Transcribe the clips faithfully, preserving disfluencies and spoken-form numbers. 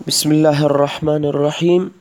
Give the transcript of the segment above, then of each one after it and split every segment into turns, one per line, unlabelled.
بسم الله الرحمن الرحیم.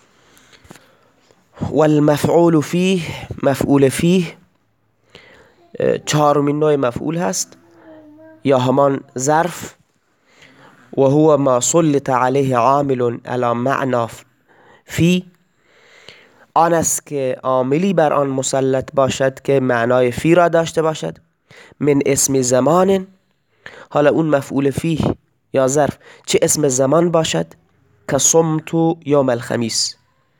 والمفعول فیه، مفعول فیه چهارمین نوع مفعول هست یا همان ظرف. و هو ما سلط علیه عامل علی معنی فی، آن است که عاملی بر آن مسلط باشد که معنای فی را داشته باشد. من اسم زمان، حالا اون مفعول فیه یا ظرف چه اسم زمان باشد، که صمت یوم الخمیس،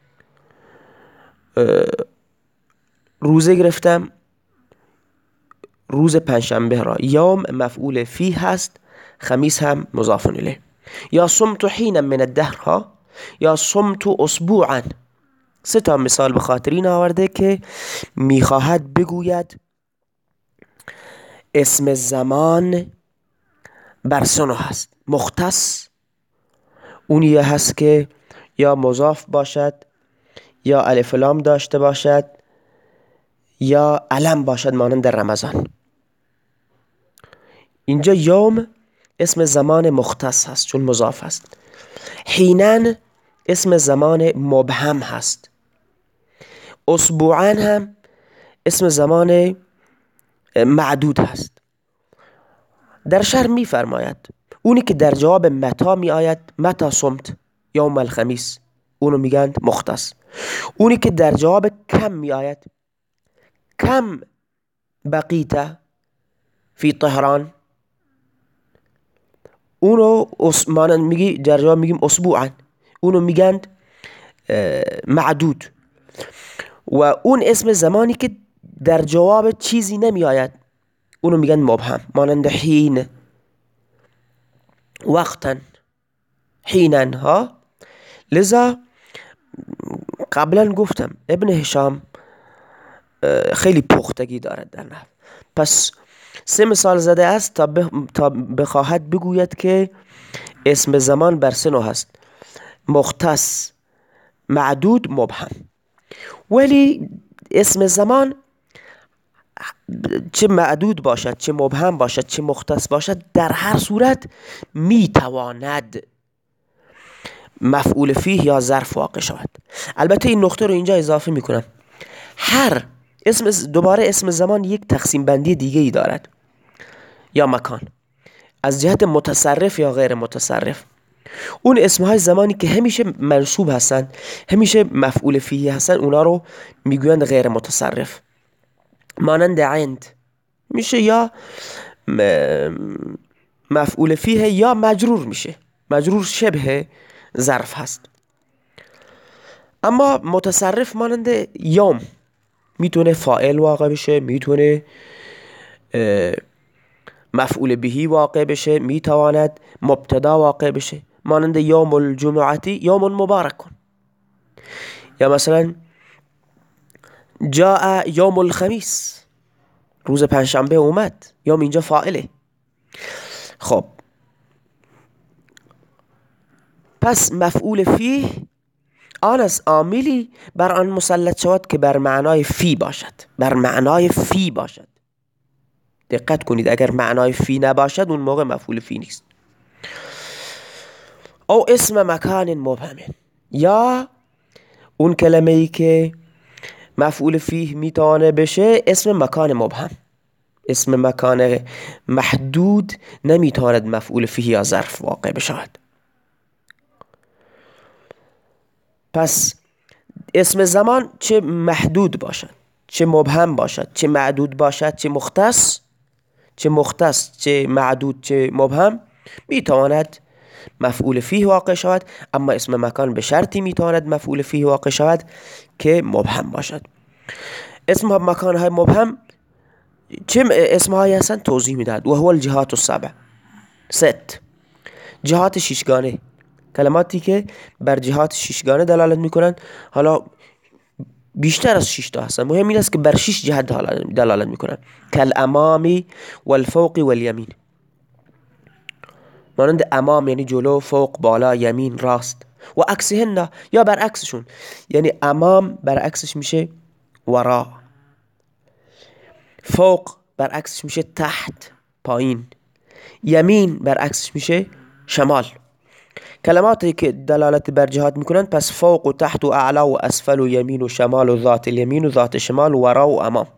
روزه گرفتم روز پنجشنبه را. یوم مفعول فیه هست، خمیس هم مضاف الیه. یا صمت حینا من الدهر ها، یا صمت اسبوعا. سه تا مثال به خاطر این آورده که میخواهد بگوید اسم زمان بر سه نوع هست. مختص اونیه هست که یا مضاف باشد، یا الف لام داشته باشد، یا علم باشد مانند رمضان. اینجا یوم اسم زمان مختص هست چون مضاف هست. حیناً اسم زمان مبهم هست. اسبوعاً هم اسم زمان معدود هست. در شرح می فرماید اونی که در جواب متا می آید، متا صمت یوم الخمیس، اونو میگند مختص. اونی که در جواب کم می آید، کم بقیت فی طهران، اونو مانند میگی در جواب میگیم اسبوعا، اونو میگند معدود. و اون اسم زمانی که در جواب چیزی نمی آید، اونو میگن مبهم، مانند حین، وقتا، حینا ها. لذا قبلا گفتم ابن هشام خیلی پختگی دارد در نحو، پس سه مثال زده است تا, تا بخواهد بگوید که اسم زمان بر سه نوع هست: مختص، معدود، مبهم. ولی اسم زمان چه معدود باشد، چه مبهم باشد، چه مختص باشد، در هر صورت میتواند مفعول فیه یا ظرف واقع شود. البته این نقطه رو اینجا اضافه میکنم، هر اسم دوباره اسم زمان یک تقسیم بندی دیگه ای دارد یا مکان، از جهت متصرف یا غیر متصرف. اون اسمهای زمانی که همیشه منصوب هستن، همیشه مفعول فیه هستن، اونا رو میگویند غیر متصرف. مانند عند میشه یا مفعول فیه یا مجرور میشه، مجرور شبه ظرف هست. اما متصرف مانند یوم میتونه فاعل واقع بشه، میتونه مفعول بهی واقع بشه، میتواند مبتدا واقع بشه، مانند یوم الجمعتی یوم مبارک کن. یا مثلا جاء یوم الخمیس، روز پنجشنبه اومد، یوم اینجا فاعله. خب پس مفعول فیه آن از عاملی بر آن مسلط شود که بر معنای فی باشد، بر معنای فی باشد. دقت کنید، اگر معنای فی نباشد اون موقع مفعول فی نیست. او اسم مکان مبهم، یا اون کلمه ای که مفعول فیه میتونه بشه اسم مکان مبهم. اسم مکان محدود نمیتواند مفعول فیه یا ظرف واقع بشود. پس اسم زمان چه محدود باشد، چه مبهم باشد، چه معدود باشد، چه مختص، چه مختص، چه معدود، چه مبهم، میتواند مفعول فیه واقع شود. اما اسم مکان به شرطی میتواند مفعول فیه واقع شود که مبهم باشد. اسم مکان های مبهم چه اسم هایی هستند توضیح میدهد. و هو الجهات السبع، ست جهات ششگانه، کلماتی که بر جهات ششگانه دلالت میکنند. حالا بیشتر از شش تا هستن، مهم این است که بر شش جهت دلالت میکنن. کالامامی والفوق والیمین، مانند امام یعنی جلو، فوق بالا، یمین راست. و عکسهن یا برعکسشون، یعنی امام برعکسش میشه ورا، فوق برعکسش میشه تحت پایین، یمین برعکسش میشه شمال. کلماتی که دلالت بر جهات میکنند پس فوق و تحت و اعلا و اسفل و یمین و شمال و ذات الیمین و ذات شمال و ورا و امام.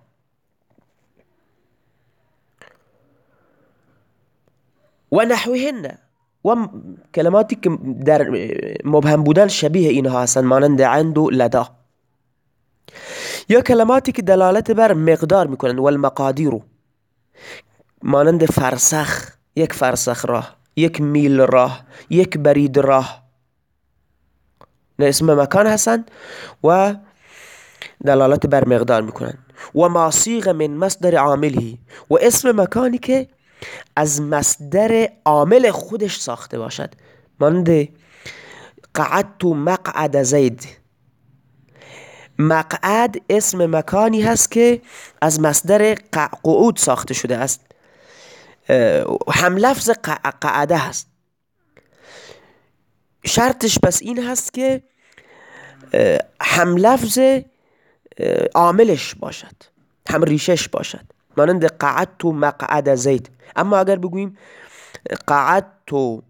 و نحوهن، و کلماتی که در مبهم بودن شبیه اینها هستند، مانند عند و لدا. یا کلماتی که دلالت بر مقدار میکنند، و المقادیر، مانند فرسخ، یک فرسخ راه، یک میل راه، یک برید راه، نه اسم مکان هستند و دلالت بر مقدار میکنند. و ما صیغ من مصدر عامله، و اسم مکانی که از مصدر عامل خودش ساخته باشد، مانند قعدت مقعد زید. مقعد اسم مکانی هست که از مصدر قعود ساخته شده است، هم لفظ قعده هست. شرطش پس این هست که هم لفظ عاملش باشد، هم ریشش باشد، مانند قعدت مقعد زید. اما اگر بگوییم قعدت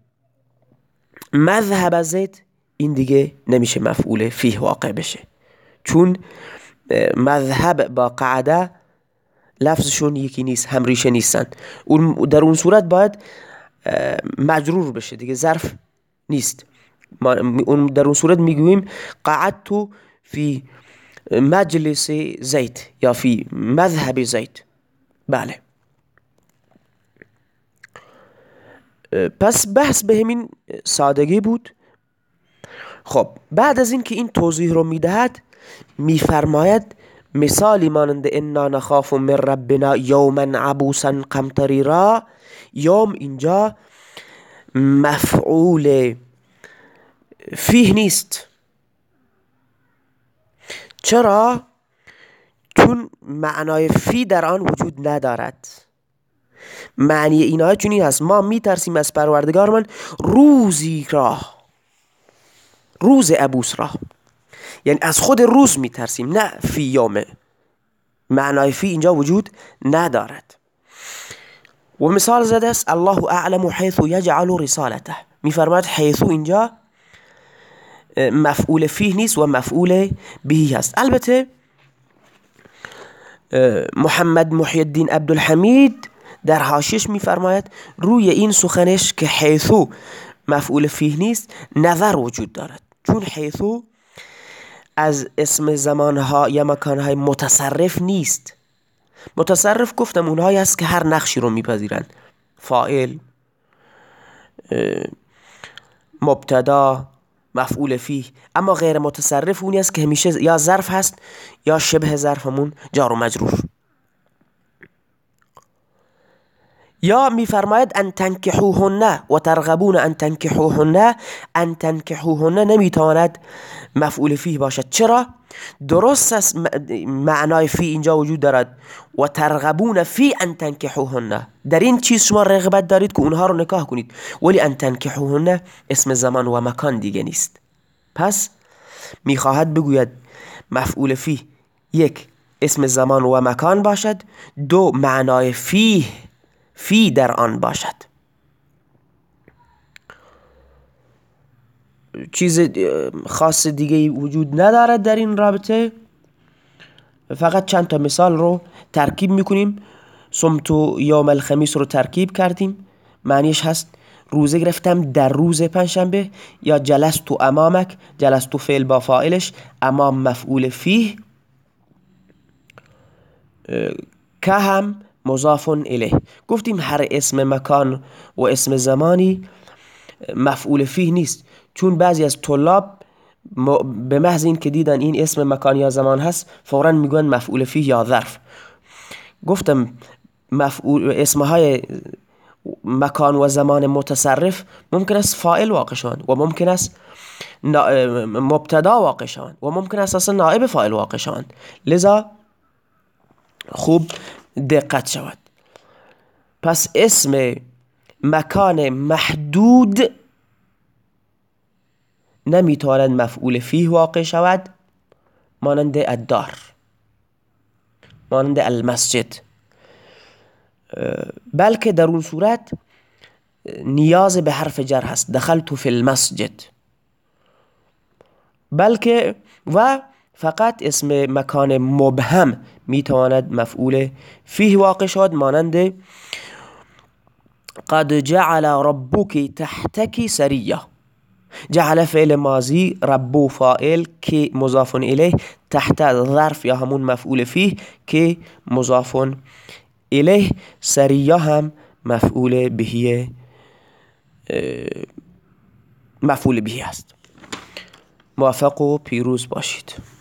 مذهب زید، این دیگه نمیشه مفعول فیه واقع بشه، چون مذهب با قعده لفظشون یکی نیست، هم ریشه نیستن. در اون صورت باید مجرور بشه دیگه، ظرف نیست. در اون صورت میگوییم قعدت فی مجلس زید یا فی مذهب زید. بله، پس بحث به همین سادگی بود. خب بعد از این که این توضیح رو میدهد، میفرماید مثالی مانند انا نخاف من ربنا یوما عبوسا قمطریرا. یوم اینجا مفعول فیه نیست. چرا؟ چون معنای فی در آن وجود ندارد. معنی این آیه چون این هست: ما میترسیم از پروردگارمان روزی را، روز عبوس را، یعنی از خود روز میترسیم، نه فی یومه. معنای فی اینجا وجود ندارد. و مثال زده است الله اعلم حیث یجعل رسالته. میفرماید حیث اینجا مفعول فیه نیست و مفعول بهی هست. البته محمد محی الدین عبدالحمید در حاشیش میفرماید روی این سخنش که حیثو مفعول فیه نیست نظر وجود دارد، چون حیثو از اسم زمانها یا مکانهای متصرف نیست. متصرف گفتم اونهایی است که هر نقشی رو میپذیرند، فاعل، مبتدا، مفعول فیه. اما غیر متصرف اونی است که همیشه یا ظرف هست یا شبه ظرفمون جار و مجرور. یا میفرماید ان تنکحوهن و ترغبون ان تنکحوهن. ان تنکحوهن نمیتواند مفعول فیه باشد. چرا؟ درست است معنای فی اینجا وجود دارد و ترغبون فی ان تنکحوهن، در این چیز شما رغبت دارید که اونها رو نکاح کنید، ولی ان تنکحوهن اسم زمان و مکان دیگه نیست. پس میخواهد بگوید مفعول فیه یک اسم زمان و مکان باشد، دو معنای فیه فی در آن باشد. چیز خاص دیگه وجود ندارد در این رابطه. فقط چند تا مثال رو ترکیب میکنیم. صمتو یوم الخمیس رو ترکیب کردیم، معنیش هست روزه گرفتم در روز پنجشنبه. یا جلستو امامک، جلستو فعل با فاعلش، امام مفعول فیه، که هم مضاف الیه. گفتیم هر اسم مکان و اسم زمانی مفعول فیه نیست، چون بعضی از طلاب به محض این که دیدن این اسم مکان یا زمان هست فوراً میگن مفعول فیه یا ظرف. گفتم مفعول اسمهای مکان و زمان متصرف ممکن است فاعل واقع شوند و ممکن است مبتدا واقع شوند و ممکن است اصلا نائب فاعل واقع شوند. لذا خوب دقت شود. پس اسم مکان محدود نمیتواند مفعول فیه واقع شود، مانند الدار، مانند المسجد، بلکه در اون صورت نیاز به حرف جر هست، دخلت فی المسجد. بلکه و فقط اسم مکان مبهم میتواند مفعول فیه واقع شد، مانند قد جعل ربک تحتک سریه. جعل فعل ماضی، ربو فاعل که مضاف الیه، تحت ظرف یا همون مفعول فیه که مضاف الیه، سریه هم مفعول بهی مفعول بهی است. موفق و پیروز باشید.